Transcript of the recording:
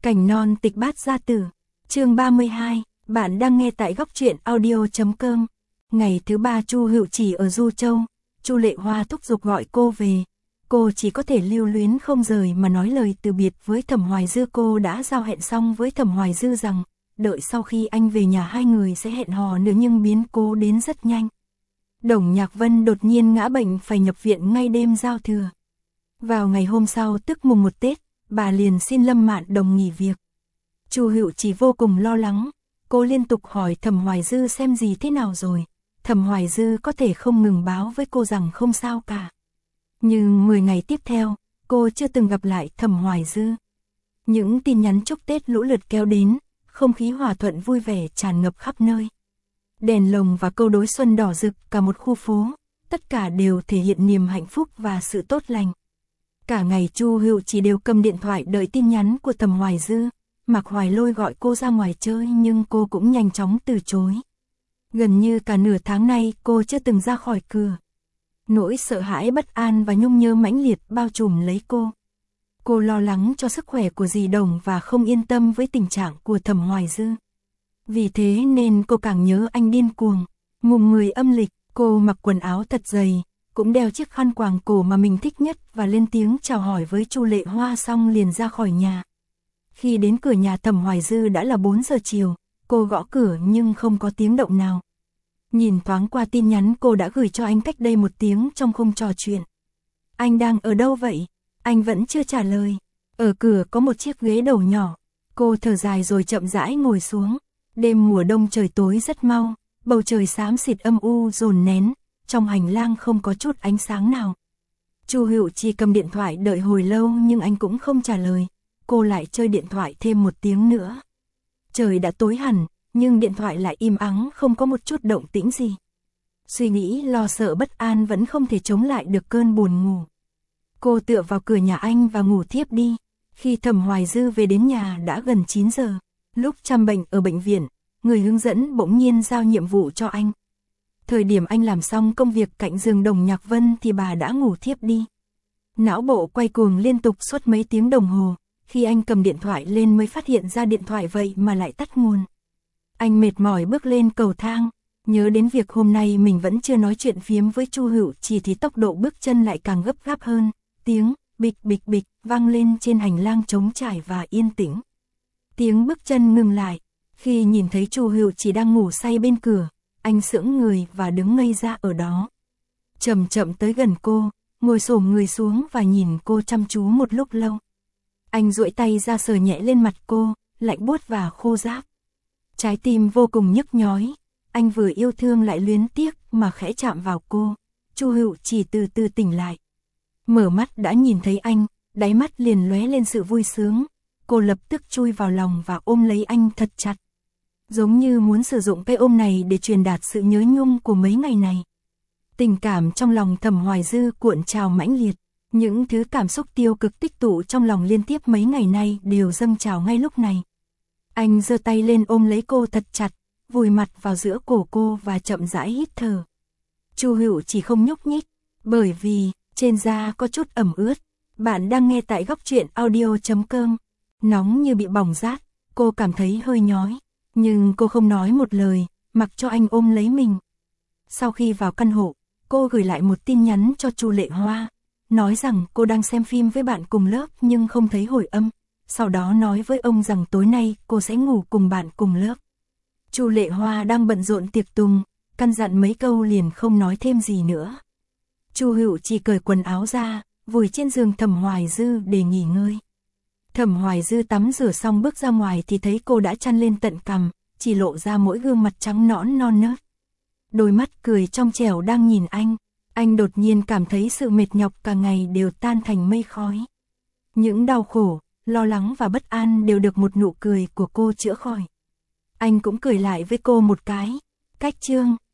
Cảnh non tịch bát gia tử, chương 32, bạn đang nghe tại góc truyện audio.com. Ngày thứ 3 Chu Hựu Chỉ ở Du Châu, Chu Lệ Hoa thúc giục gọi cô về. Cô chỉ có thể lưu luyến không rời mà nói lời từ biệt với Thẩm Hoài Dư. Cô đã giao hẹn xong với Thẩm Hoài Dư rằng, đợi sau khi anh về nhà hai người sẽ hẹn hò nữa, nhưng biến cố đến rất nhanh. Đồng Nhạc Vân đột nhiên ngã bệnh phải nhập viện ngay đêm giao thừa. Vào ngày hôm sau tức mùng 1 Tết, bà liền xin Lâm Mạn Đồng nghỉ việc. Chu Hựu Chỉ vô cùng lo lắng, cô liên tục hỏi Thẩm Hoài Dư xem gì thế nào rồi. Thẩm Hoài Dư có thể không ngừng báo với cô rằng không sao cả. Nhưng 10 ngày tiếp theo, cô chưa từng gặp lại Thẩm Hoài Dư. Những tin nhắn chúc Tết lũ lượt kéo đến, không khí hòa thuận vui vẻ tràn ngập khắp nơi. Đèn lồng và câu đối xuân đỏ rực cả một khu phố, tất cả đều thể hiện niềm hạnh phúc và sự tốt lành. Cả ngày Chu Hựu Chỉ đều cầm điện thoại đợi tin nhắn của Thẩm Hoài Dư. Mạc Hoài Lôi gọi cô ra ngoài chơi nhưng cô cũng nhanh chóng từ chối. Gần như cả nửa tháng nay cô chưa từng ra khỏi cửa. Nỗi sợ hãi bất an và nhung nhớ mãnh liệt bao trùm lấy cô. Cô lo lắng cho sức khỏe của dì Đồng và không yên tâm với tình trạng của Thẩm Hoài Dư. Vì thế nên cô càng nhớ anh điên cuồng. Mùng 10 âm lịch, cô mặc quần áo thật dày, cũng đeo chiếc khăn quàng cổ mà mình thích nhất và lên tiếng chào hỏi với Chu Lệ Hoa xong liền ra khỏi nhà. Khi đến cửa nhà Thẩm Hoài Dư đã là 4 giờ chiều, cô gõ cửa nhưng không có tiếng động nào. Nhìn thoáng qua tin nhắn cô đã gửi cho anh cách đây 1 tiếng trong khung trò chuyện. Anh đang ở đâu vậy? Anh vẫn chưa trả lời. Ở cửa có một chiếc ghế đầu nhỏ. Cô thở dài rồi chậm rãi ngồi xuống. Đêm mùa đông trời tối rất mau, bầu trời xám xịt âm u dồn nén, trong hành lang không có chút ánh sáng nào. Chu Hựu Chỉ cầm điện thoại đợi hồi lâu nhưng anh cũng không trả lời. Cô lại chơi điện thoại thêm 1 tiếng nữa. Trời đã tối hẳn, nhưng điện thoại lại im ắng không có một chút động tĩnh gì. Suy nghĩ lo sợ bất an vẫn không thể chống lại được cơn buồn ngủ. Cô tựa vào cửa nhà anh và ngủ thiếp đi. Khi Thẩm Hoài Dư về đến nhà đã gần 9 giờ. Lúc chăm bệnh ở bệnh viện, người hướng dẫn bỗng nhiên giao nhiệm vụ cho anh. Thời điểm anh làm xong công việc cạnh giường Đồng Nhạc Vân thì bà đã ngủ thiếp đi. Não bộ quay cuồng liên tục suốt mấy tiếng đồng hồ. Khi anh cầm điện thoại lên mới phát hiện ra điện thoại vậy mà lại tắt nguồn. Anh mệt mỏi bước lên cầu thang, nhớ đến việc hôm nay mình vẫn chưa nói chuyện phiếm với Chu Hựu Chỉ thì tốc độ bước chân lại càng gấp gáp hơn. Tiếng bịch bịch bịch vang lên trên hành lang trống trải và yên tĩnh. Tiếng bước chân ngừng lại. Khi nhìn thấy Chu Hựu Chỉ đang ngủ say bên cửa, anh sững người và đứng ngây ra ở đó. Chậm chậm tới gần cô, ngồi xổm người xuống và nhìn cô chăm chú một lúc lâu. Anh duỗi tay ra sờ nhẹ lên mặt cô, lạnh buốt và khô ráp. Trái tim vô cùng nhức nhói, anh vừa yêu thương lại luyến tiếc mà khẽ chạm vào cô. Chu Hựu Chỉ từ từ tỉnh lại. Mở mắt đã nhìn thấy anh, đáy mắt liền lóe lên sự vui sướng. Cô lập tức chui vào lòng và ôm lấy anh thật chặt. Giống như muốn sử dụng cái ôm này để truyền đạt sự nhớ nhung của mấy ngày này. Tình cảm trong lòng Thẩm Hoài Dư cuộn trào mãnh liệt. Những thứ cảm xúc tiêu cực tích tụ trong lòng liên tiếp mấy ngày nay đều dâng trào ngay lúc này. Anh giơ tay lên ôm lấy cô thật chặt, vùi mặt vào giữa cổ cô và chậm rãi hít thở. Chu Hựu Chỉ không nhúc nhích, bởi vì trên da có chút ẩm ướt. Bạn đang nghe tại góc truyện audio.com. Nóng như bị bỏng rát, cô cảm thấy hơi nhói, nhưng cô không nói một lời, mặc cho anh ôm lấy mình. Sau khi vào căn hộ, cô gửi lại một tin nhắn cho Chu Lệ Hoa, nói rằng cô đang xem phim với bạn cùng lớp nhưng không thấy hồi âm. Sau đó nói với ông rằng tối nay cô sẽ ngủ cùng bạn cùng lớp. Chu Lệ Hoa đang bận rộn tiệc tùng, căn dặn mấy câu liền không nói thêm gì nữa. Chu Hựu Chỉ cởi quần áo ra, vùi trên giường Thẩm Hoài Dư để nghỉ ngơi. Thẩm Hoài Dư tắm rửa xong bước ra ngoài thì thấy cô đã chăn lên tận cằm, chỉ lộ ra mỗi gương mặt trắng nõn non nớt. Đôi mắt cười trong trẻo đang nhìn anh đột nhiên cảm thấy sự mệt nhọc cả ngày đều tan thành mây khói. Những đau khổ, lo lắng và bất an đều được một nụ cười của cô chữa khỏi. Anh cũng cười lại với cô một cái. Cách chương